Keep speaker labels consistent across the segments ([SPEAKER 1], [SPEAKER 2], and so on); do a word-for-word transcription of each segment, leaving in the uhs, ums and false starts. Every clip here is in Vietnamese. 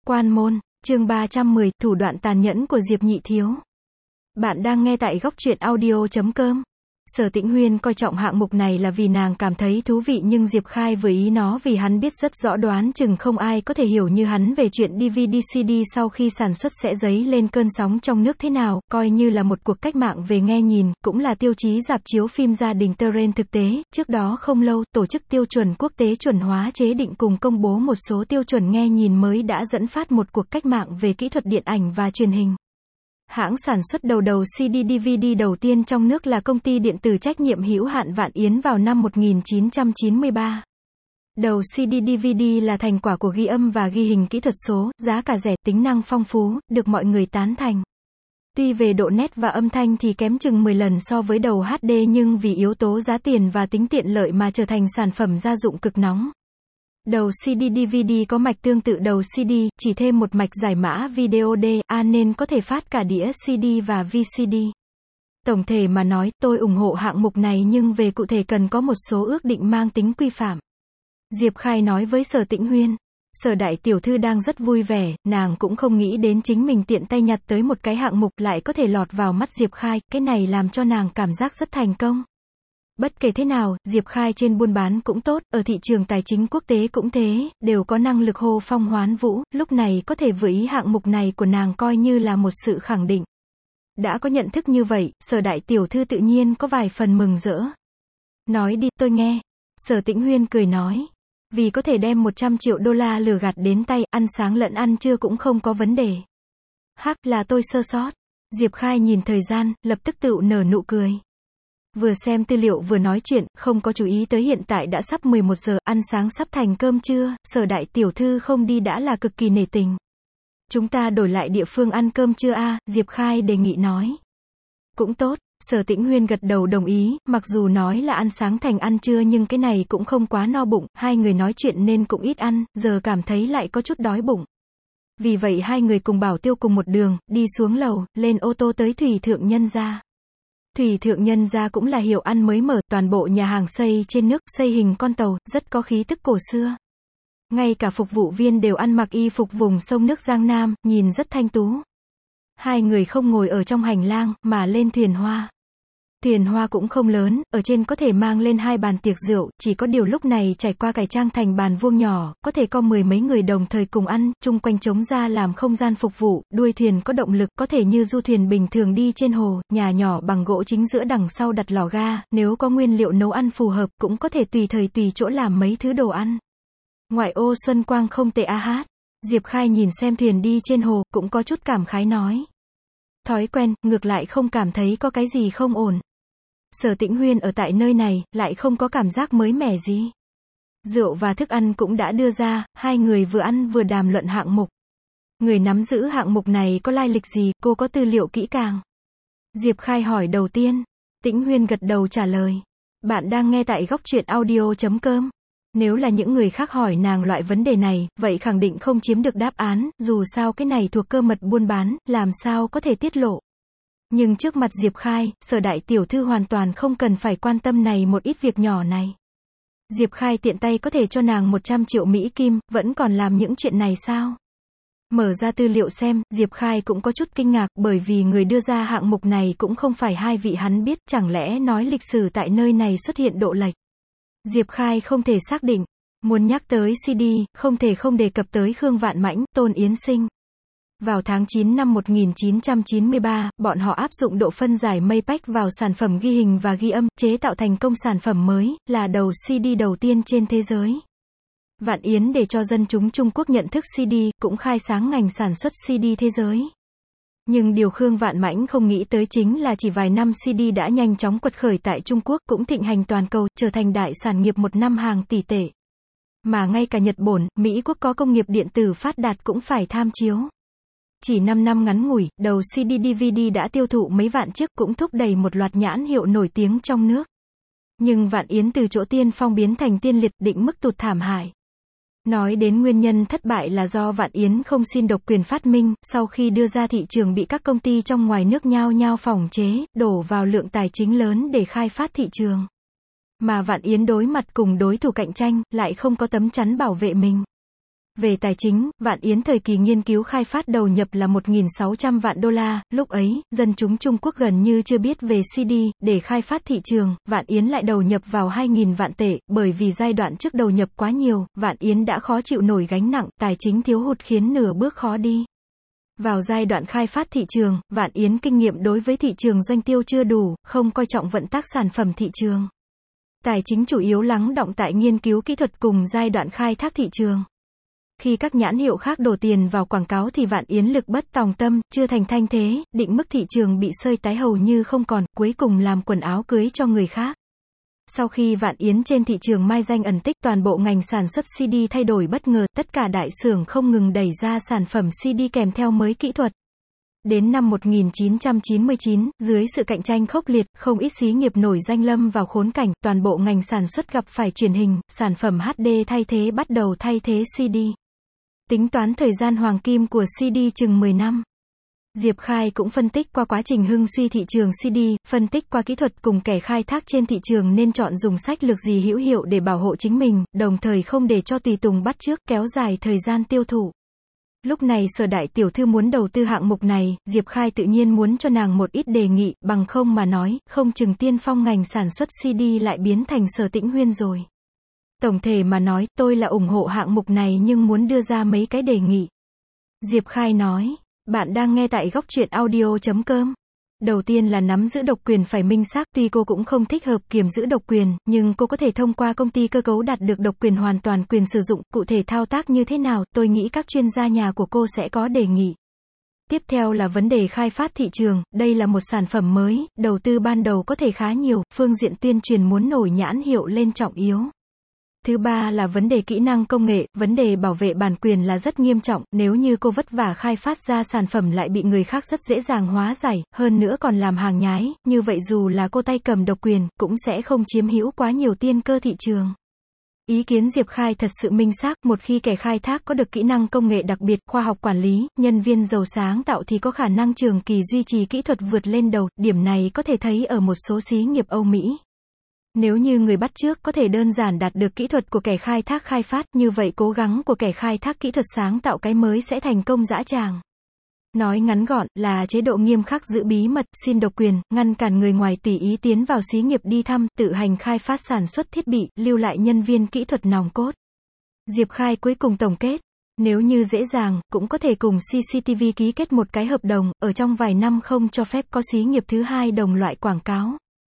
[SPEAKER 1] Quan môn, chương ba trăm mười, thủ đoạn tàn nhẫn của Diệp Nhị Thiếu. Bạn đang nghe tại góc truyện audio chấm com. Sở Tĩnh Huyên coi trọng hạng mục này là vì nàng cảm thấy thú vị, nhưng Diệp Khai vừa ý nó vì hắn biết rất rõ đoán chừng không ai có thể hiểu như hắn về chuyện đê vê đê xê đê sau khi sản xuất sẽ dấy lên cơn sóng trong nước thế nào, coi như là một cuộc cách mạng về nghe nhìn, cũng là tiêu chí rạp chiếu phim gia đình Terren thực tế. Trước đó không lâu, tổ chức tiêu chuẩn quốc tế chuẩn hóa chế định cùng công bố một số tiêu chuẩn nghe nhìn mới đã dẫn phát một cuộc cách mạng về kỹ thuật điện ảnh và truyền hình. Hãng sản xuất đầu đầu xê đê đê vê đê đầu tiên trong nước là công ty điện tử trách nhiệm hữu hạn Vạn Yến vào năm một nghìn chín trăm chín mươi ba. Đầu xê đê đê vê đê là thành quả của ghi âm và ghi hình kỹ thuật số, giá cả rẻ, tính năng phong phú, được mọi người tán thành. Tuy về độ nét và âm thanh thì kém chừng mười lần so với đầu hát đê, nhưng vì yếu tố giá tiền và tính tiện lợi mà trở thành sản phẩm gia dụng cực nóng. Đầu xê đê đê vê đê có mạch tương tự đầu xê đê, chỉ thêm một mạch giải mã video đê a nên có thể phát cả đĩa xê đê và vê xê đê. Tổng thể mà nói, tôi ủng hộ hạng mục này, nhưng về cụ thể cần có một số ước định mang tính quy phạm. Diệp Khai nói với Sở Tĩnh Huyên. Sở đại tiểu thư đang rất vui vẻ, nàng cũng không nghĩ đến chính mình tiện tay nhặt tới một cái hạng mục lại có thể lọt vào mắt Diệp Khai, cái này làm cho nàng cảm giác rất thành công. Bất kể thế nào, Diệp Khai trên buôn bán cũng tốt, ở thị trường tài chính quốc tế cũng thế, đều có năng lực hô phong hoán vũ, lúc này có thể vừa ý hạng mục này của nàng coi như là một sự khẳng định. Đã có nhận thức như vậy, Sở đại tiểu thư tự nhiên có vài phần mừng rỡ. Nói đi, tôi nghe. Sở Tĩnh Huyên cười nói. Vì có thể đem một trăm triệu đô la lừa gạt đến tay, ăn sáng lẫn ăn trưa cũng không có vấn đề. Hắc, là tôi sơ sót. Diệp Khai nhìn thời gian, lập tức tự nở nụ cười. Vừa xem tư liệu vừa nói chuyện, không có chú ý tới hiện tại đã sắp mười một giờ, ăn sáng sắp thành cơm trưa, Sở đại tiểu thư không đi đã là cực kỳ nể tình. Chúng ta đổi lại địa phương ăn cơm trưa a, Diệp Khai đề nghị nói. Cũng tốt, Sở Tĩnh Huyên gật đầu đồng ý, mặc dù nói là ăn sáng thành ăn trưa nhưng cái này cũng không quá no bụng, hai người nói chuyện nên cũng ít ăn, giờ cảm thấy lại có chút đói bụng. Vì vậy hai người cùng Bảo Tiêu cùng một đường, đi xuống lầu, lên ô tô tới Thủy Thượng Nhân gia. Thủy Thượng Nhân gia cũng là hiệu ăn mới mở, toàn bộ nhà hàng xây trên nước, xây hình con tàu, rất có khí tức cổ xưa. Ngay cả phục vụ viên đều ăn mặc y phục vùng sông nước Giang Nam, nhìn rất thanh tú. Hai người không ngồi ở trong hành lang, mà lên thuyền hoa. Thuyền hoa cũng không lớn, ở trên có thể mang lên hai bàn tiệc rượu, chỉ có điều lúc này trải qua cải trang thành bàn vuông nhỏ, có thể có mười mấy người đồng thời cùng ăn, chung quanh trống ra làm không gian phục vụ, đuôi thuyền có động lực, có thể như du thuyền bình thường đi trên hồ, nhà nhỏ bằng gỗ chính giữa đằng sau đặt lò ga, nếu có nguyên liệu nấu ăn phù hợp, cũng có thể tùy thời tùy chỗ làm mấy thứ đồ ăn. Ngoại ô xuân quang không tệ a hát. Diệp Khai nhìn xem thuyền đi trên hồ, cũng có chút cảm khái nói. Thói quen, ngược lại không cảm thấy có cái gì không ổn. Sở Tĩnh Huyên ở tại nơi này, lại không có cảm giác mới mẻ gì. Rượu và thức ăn cũng đã đưa ra, hai người vừa ăn vừa đàm luận hạng mục. Người nắm giữ hạng mục này có lai lịch gì, cô có tư liệu kỹ càng? Diệp Khai hỏi đầu tiên. Tĩnh Huyên gật đầu trả lời. Bạn đang nghe tại góc truyện audio chấm com. Nếu là những người khác hỏi nàng loại vấn đề này, vậy khẳng định không chiếm được đáp án, dù sao cái này thuộc cơ mật buôn bán, làm sao có thể tiết lộ. Nhưng trước mặt Diệp Khai, Sở đại tiểu thư hoàn toàn không cần phải quan tâm này một ít việc nhỏ này. Diệp Khai tiện tay có thể cho nàng một trăm triệu Mỹ Kim, vẫn còn làm những chuyện này sao? Mở ra tư liệu xem, Diệp Khai cũng có chút kinh ngạc, bởi vì người đưa ra hạng mục này cũng không phải hai vị hắn biết, chẳng lẽ nói lịch sử tại nơi này xuất hiện độ lệch. Diệp Khai không thể xác định. Muốn nhắc tới xê đê, không thể không đề cập tới Khương Vạn Mãnh, Tôn Yến Sinh. Vào tháng chín năm một nghìn chín trăm chín mươi ba, bọn họ áp dụng độ phân giải Maypac vào sản phẩm ghi hình và ghi âm, chế tạo thành công sản phẩm mới, là đầu xê đê đầu tiên trên thế giới. Vạn Yến để cho dân chúng Trung Quốc nhận thức xê đê, cũng khai sáng ngành sản xuất xê đê thế giới. Nhưng điều Khương Vạn Mãnh không nghĩ tới chính là chỉ vài năm xê đê đã nhanh chóng quật khởi tại Trung Quốc, cũng thịnh hành toàn cầu, trở thành đại sản nghiệp một năm hàng tỷ tệ. Mà ngay cả Nhật Bản, Mỹ Quốc có công nghiệp điện tử phát đạt cũng phải tham chiếu. Chỉ năm năm ngắn ngủi, đầu xê đê đê vê đê đã tiêu thụ mấy vạn chiếc, cũng thúc đẩy một loạt nhãn hiệu nổi tiếng trong nước. Nhưng Vạn Yến từ chỗ tiên phong biến thành tiên liệt, định mức tụt thảm hại. Nói đến nguyên nhân thất bại là do Vạn Yến không xin độc quyền phát minh, sau khi đưa ra thị trường bị các công ty trong ngoài nước nhao nhao phòng chế, đổ vào lượng tài chính lớn để khai phát thị trường. Mà Vạn Yến đối mặt cùng đối thủ cạnh tranh, lại không có tấm chắn bảo vệ mình. Về tài chính, Vạn Yến thời kỳ nghiên cứu khai phát đầu nhập là một nghìn sáu trăm vạn đô la, lúc ấy, dân chúng Trung Quốc gần như chưa biết về xê đê, để khai phát thị trường, Vạn Yến lại đầu nhập vào hai nghìn vạn tệ, bởi vì giai đoạn trước đầu nhập quá nhiều, Vạn Yến đã khó chịu nổi gánh nặng, tài chính thiếu hụt khiến nửa bước khó đi. Vào giai đoạn khai phát thị trường, Vạn Yến kinh nghiệm đối với thị trường doanh tiêu chưa đủ, không coi trọng vận tác sản phẩm thị trường. Tài chính chủ yếu lắng đọng tại nghiên cứu kỹ thuật cùng giai đoạn khai thác thị trường. Khi các nhãn hiệu khác đổ tiền vào quảng cáo thì Vạn Yến lực bất tòng tâm, chưa thành thanh thế, định mức thị trường bị xơi tái hầu như không còn, cuối cùng làm quần áo cưới cho người khác. Sau khi Vạn Yến trên thị trường mai danh ẩn tích, toàn bộ ngành sản xuất xê đê thay đổi bất ngờ, tất cả đại xưởng không ngừng đẩy ra sản phẩm xê đê kèm theo mới kỹ thuật. Đến năm một nghìn chín trăm chín mươi chín, dưới sự cạnh tranh khốc liệt, không ít xí nghiệp nổi danh lâm vào khốn cảnh, toàn bộ ngành sản xuất gặp phải truyền hình, sản phẩm hát đê thay thế bắt đầu thay thế xê đê. Tính toán thời gian hoàng kim của xê đê chừng mười năm. Diệp Khai cũng phân tích qua quá trình hưng suy thị trường xê đê, phân tích qua kỹ thuật cùng kẻ khai thác trên thị trường nên chọn dùng sách lược gì hữu hiệu để bảo hộ chính mình, đồng thời không để cho tùy tùng bắt chước, kéo dài thời gian tiêu thụ. Lúc này Sở đại tiểu thư muốn đầu tư hạng mục này, Diệp Khai tự nhiên muốn cho nàng một ít đề nghị, bằng không mà nói, không chừng tiên phong ngành sản xuất xê đê lại biến thành Sở Tĩnh Huyên rồi. Tổng thể mà nói, tôi là ủng hộ hạng mục này nhưng muốn đưa ra mấy cái đề nghị. Diệp Khai nói, bạn đang nghe tại góc truyện audio chấm com. Đầu tiên là nắm giữ độc quyền phải minh xác, tuy cô cũng không thích hợp kiềm giữ độc quyền, nhưng cô có thể thông qua công ty cơ cấu đạt được độc quyền hoàn toàn quyền sử dụng, cụ thể thao tác như thế nào, tôi nghĩ các chuyên gia nhà của cô sẽ có đề nghị. Tiếp theo là vấn đề khai phát thị trường, đây là một sản phẩm mới, đầu tư ban đầu có thể khá nhiều, phương diện tuyên truyền muốn nổi nhãn hiệu lên trọng yếu. Thứ ba là vấn đề kỹ năng công nghệ, vấn đề bảo vệ bản quyền là rất nghiêm trọng, nếu như cô vất vả khai phát ra sản phẩm lại bị người khác rất dễ dàng hóa giải, hơn nữa còn làm hàng nhái, như vậy dù là cô tay cầm độc quyền, cũng sẽ không chiếm hữu quá nhiều tiên cơ thị trường. Ý kiến Diệp Khai thật sự minh xác, một khi kẻ khai thác có được kỹ năng công nghệ đặc biệt, khoa học quản lý, nhân viên giàu sáng tạo thì có khả năng trường kỳ duy trì kỹ thuật vượt lên đầu, điểm này có thể thấy ở một số xí nghiệp Âu Mỹ. Nếu như người bắt chước có thể đơn giản đạt được kỹ thuật của kẻ khai thác khai phát, như vậy cố gắng của kẻ khai thác kỹ thuật sáng tạo cái mới sẽ thành công dã tràng. Nói ngắn gọn, là chế độ nghiêm khắc giữ bí mật, xin độc quyền, ngăn cản người ngoài tùy ý tiến vào xí nghiệp đi thăm, tự hành khai phát sản xuất thiết bị, lưu lại nhân viên kỹ thuật nòng cốt. Diệp Khai cuối cùng tổng kết, nếu như dễ dàng, cũng có thể cùng xê xê tê vê ký kết một cái hợp đồng, ở trong vài năm không cho phép có xí nghiệp thứ hai đồng loại quảng cáo.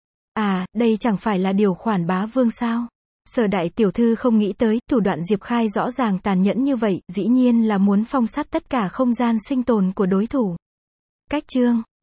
[SPEAKER 1] À, đây chẳng phải là điều khoản bá vương sao? Sở đại tiểu thư không nghĩ tới, thủ đoạn Diệp Khai rõ ràng tàn nhẫn như vậy, dĩ nhiên là muốn phong sát tất cả không gian sinh tồn của đối thủ. Cách chương